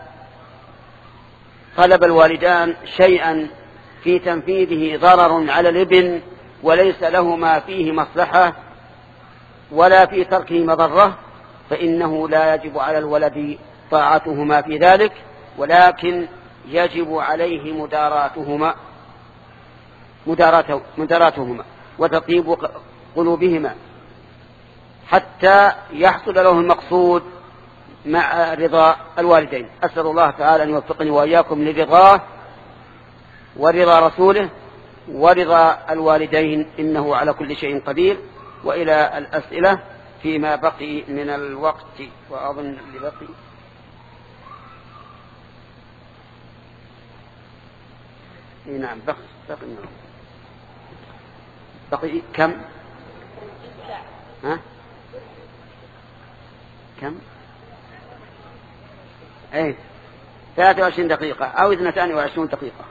طلب الوالدان شيئا في تنفيذه ضرر على الابن وليس لهما فيه مصلحة ولا في تركه مضرة، فإنه لا يجب على الولد طاعتهما في ذلك، ولكن يجب عليه مداراتهما مداراتهما وتطيب قلوبهما حتى يحصل له المقصود مع رضا الوالدين. أسأل الله تعالى أن يوفقني وإياكم لرضاه ورضا رسوله ورضا الوالدين، إنه على كل شيء قدير. وإلى الأسئلة فيما بقي من الوقت، وأظن اللي بقي إيه نعم بقي بقي بقي كم؟ ها؟ كم؟ ايه ثلاثة وعشرين دقيقة أو اثنتان وعشرون دقيقة.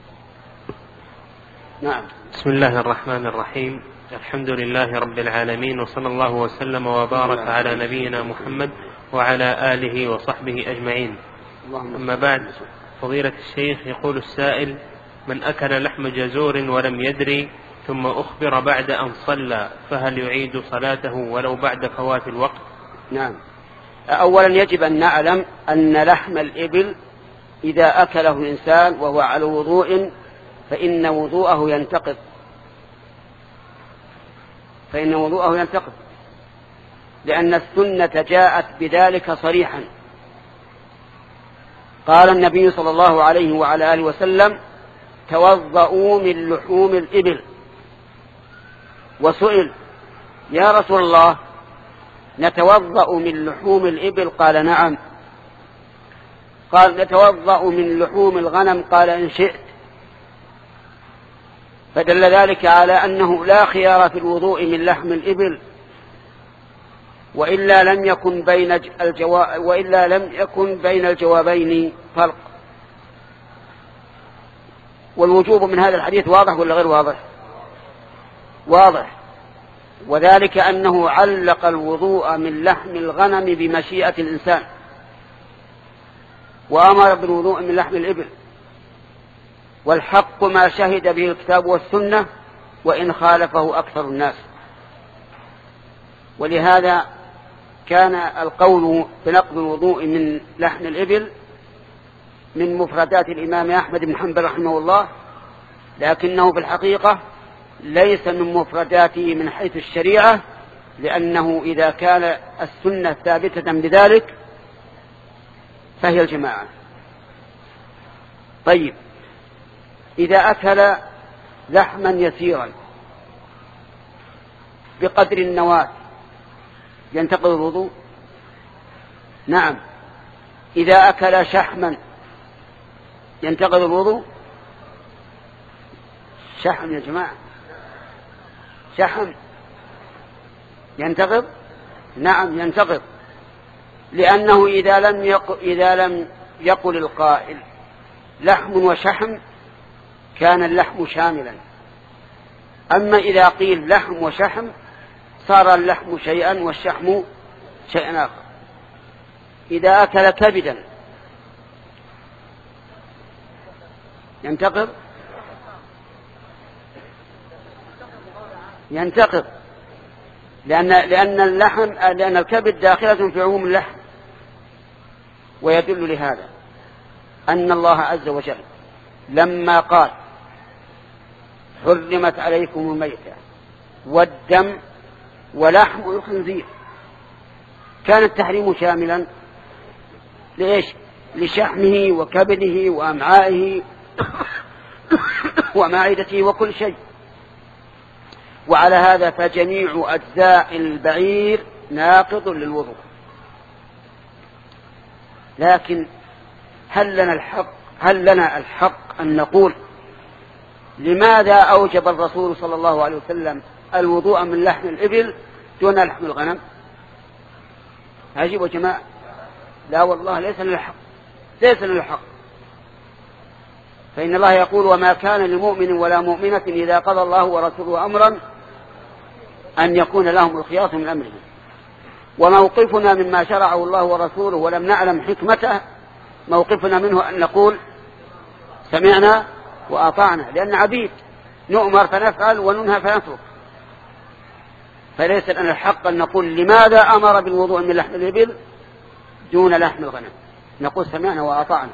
نعم. بسم الله الرحمن الرحيم. الحمد لله رب العالمين، وصلى الله وسلم وبارك على نبينا محمد وعلى آله وصحبه أجمعين. أما بعد، فضيلة الشيخ، يقول السائل: من أكل لحم جزور ولم يدري ثم أخبر بعد أن صلى فهل يعيد صلاته ولو بعد فوات الوقت؟ نعم. أولا يجب أن نعلم أن لحم الإبل إذا أكله الإنسان وهو على وضوء فإن وضوءه ينتقض فإن وضوءه ينتقض لأن السنة جاءت بذلك صريحا. قال النبي صلى الله عليه وعلى آله وسلم: توضؤوا من لحوم الإبل. وسئل: يا رسول الله نتوضأ من لحوم الإبل؟ قال: نعم. قال: نتوضأ من لحوم الغنم؟ قال: إن شئت. فدل ذلك على أنه لا خيار في الوضوء من لحم الإبل، وإلا لم يكن بين الجوا... وإلا لم يكن بين الجوابين فرق. والوجوب من هذا الحديث واضح ولا غير واضح؟ واضح. وذلك أنه علق الوضوء من لحم الغنم بمشيئة الإنسان، وأمر بالوضوء من لحم الإبل، والحق ما شهد به الكتاب والسنة وإن خالفه أكثر الناس. ولهذا كان القول بنقض الوضوء من لحم الإبل من مفردات الإمام أحمد بن حنبل رحمه الله، لكنه في الحقيقة ليس من مفرداته من حيث الشريعة، لأنه إذا كان السنة ثابتة بذلك فهي الجماعة. طيب، إذا أكل لحما يسيرا بقدر النواة ينتقض الوضوء؟ نعم. إذا أكل شحما ينتقض الوضوء؟ شحم يا جماعة، شحم ينتقض؟ نعم ينتقض، لأنه إذا لم يقل, إذا لم يقل القائل لحم وشحم كان اللحم شاملا، أما إذا قيل لحم وشحم صار اللحم شيئا والشحم شيئا آخر. إذا أكل كبدا ينتقض؟ ينتقض، لأن لأن اللحم لأن الكبد داخلة في عموم اللحم. ويدل لهذا أن الله عز وجل لما قال حرمت عليكم الميتة والدم ولحم الخنزير كان التحريم شاملا لإيش؟ لشحمه وكبده وأمعائه ومعدته وكل شيء. وعلى هذا فجميع أجزاء البعير ناقض للوضوء. لكن هل لنا الحق هل لنا الحق أن نقول لماذا أوجب الرسول صلى الله عليه وسلم الوضوء من لحم الإبل دون لحم الغنم؟ عجيب يا جماعة. لا والله ليس لنا الحق، ليس لنا الحق. فإن الله يقول وما كان لمؤمن ولا مؤمنة إذا قضى الله ورسوله أمرا أن يكون لهم الخيار من أمرهم. وموقفنا مما شرعه الله ورسوله ولم نعلم حكمته موقفنا منه أن نقول سمعنا وأطعنا، لأن عبيد نؤمر فنفعل وننهى فنترك. فليس لنا الحق أن نقول لماذا أمر بالوضوء من لحم الإبل دون لحم الغنم، نقول سمعنا وأطعنا.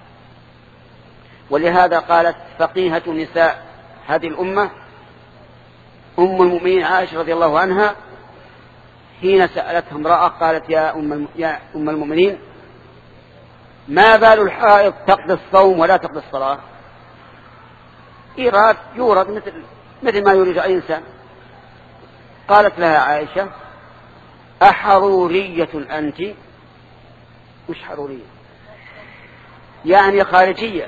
ولهذا قالت فقيهة نساء هذه الأمة أم المؤمنين عائشة رضي الله عنها حين سألتها امرأة قالت يا أم, يا أم المؤمنين ما بال الحائض تقضي الصوم ولا تقضي الصلاة؟ إيراد يورد مثل, مثل ما يريد أي إنسان. قالت لها عائشة أحرورية أنت؟ مش حرورية يعني خارجية،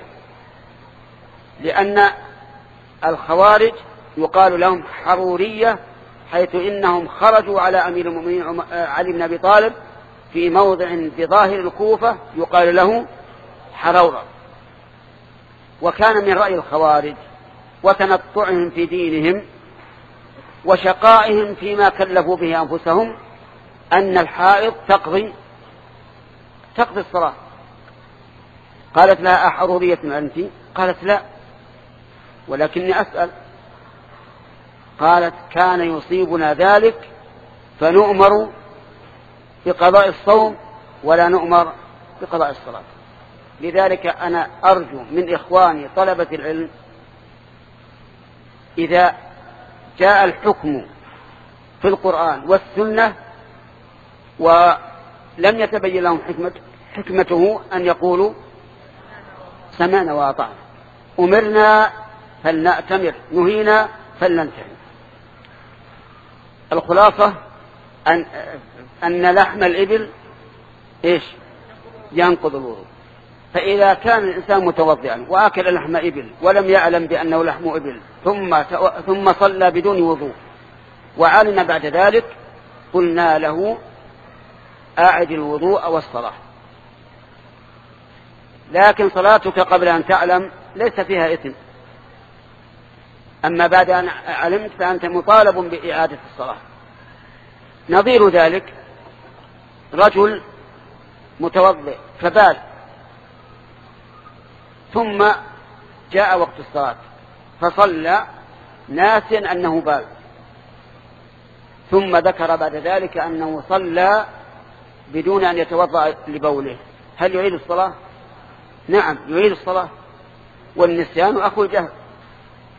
لأن الخوارج يقال لهم حرورية حيث إنهم خرجوا على أمير المؤمنين علي بن أبي طالب في موضع بظاهر الكوفة يقال له حرورة. وكان من رأي الخوارج وتنطعهم في دينهم وشقائهم فيما كلفوا به أنفسهم أن الحائض تقضي تقضي الصلاة. قالت لها أحرورية أنت؟ قالت لا ولكني أسأل. قالت كان يصيبنا ذلك فنؤمر بقضاء الصوم ولا نؤمر بقضاء الصلاة. لذلك أنا أرجو من إخواني طلبة العلم إذا جاء الحكم في القرآن والسنة ولم يتبين لهم حكمة حكمته أن يقولوا سمعنا وأطعنا، أمرنا فلنأتمر، نهينا فلننتهي. الخلاصة أن, أن لحم الإبل إيش؟ ينقض الوضوء. فإذا كان الإنسان متوضئا وأكل لحم إبل ولم يعلم بأنه لحم إبل ثم, ثم صلى بدون وضوء وعلم بعد ذلك قلنا له أعد الوضوء والصلاة. لكن صلاتك قبل أن تعلم ليس فيها إثم، أما بعد أن علمت فأنت مطالب بإعادة الصلاة. نظير ذلك رجل متوضئ فبال ثم جاء وقت الصلاة فصلى ناسيا أنه بال، ثم ذكر بعد ذلك أنه صلى بدون أن يتوضأ لبوله، هل يعيد الصلاة؟ نعم يعيد الصلاة، والنسيان أخو الجهل.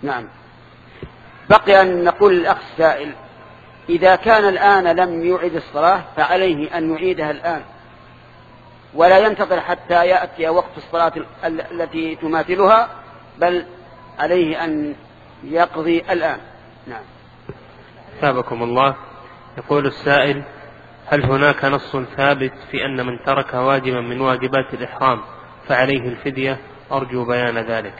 نعم. بقي أن نقول للأخ السائل إذا كان الآن لم يعد الصلاة فعليه أن يعيدها الآن ولا ينتظر حتى يأتي وقت الصلاة التي تماثلها، بل عليه أن يقضي الآن. نعم. ثابكم الله. يقول السائل: هل هناك نص ثابت في أن من ترك واجبا من واجبات الإحرام فعليه الفدية؟ أرجو بيان ذلك.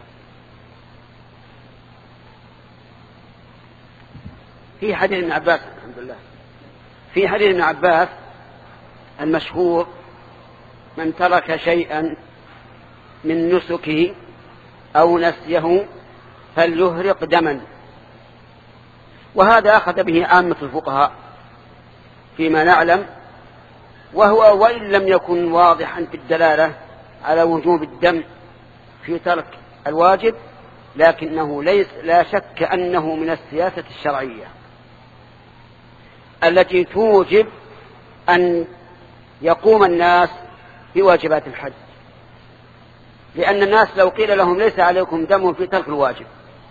في حديث ابن عباس الحمد لله في حديث ابن عباس المشهور: من ترك شيئا من نسكه أو نسيه فليهرق دما. وهذا أخذ به عامة الفقهاء فيما نعلم، وهو وإن لم يكن واضحا في الدلالة على وجوب الدم في ترك الواجب، لكنه ليس لا شك أنه من السياسة الشرعية التي توجب أن يقوم الناس بواجبات الحج، لأن الناس لو قيل لهم ليس عليكم دم في ترك الواجب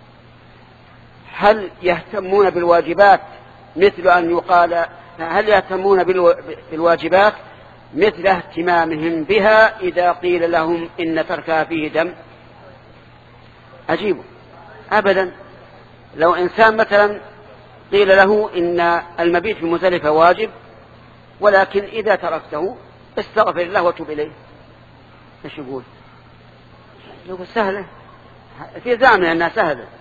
هل يهتمون بالواجبات مثل أن يقال هل يهتمون بالواجبات مثل اهتمامهم بها إذا قيل لهم إن تركها فيه دم؟ أجيبه أبدا. لو إنسان مثلا قيل له إن المبيت في مزدلفة واجب ولكن إذا تركته استغفر الله وتوب إليه، ايش يقول؟ يقول سهلة، في زعم أنها سهلة.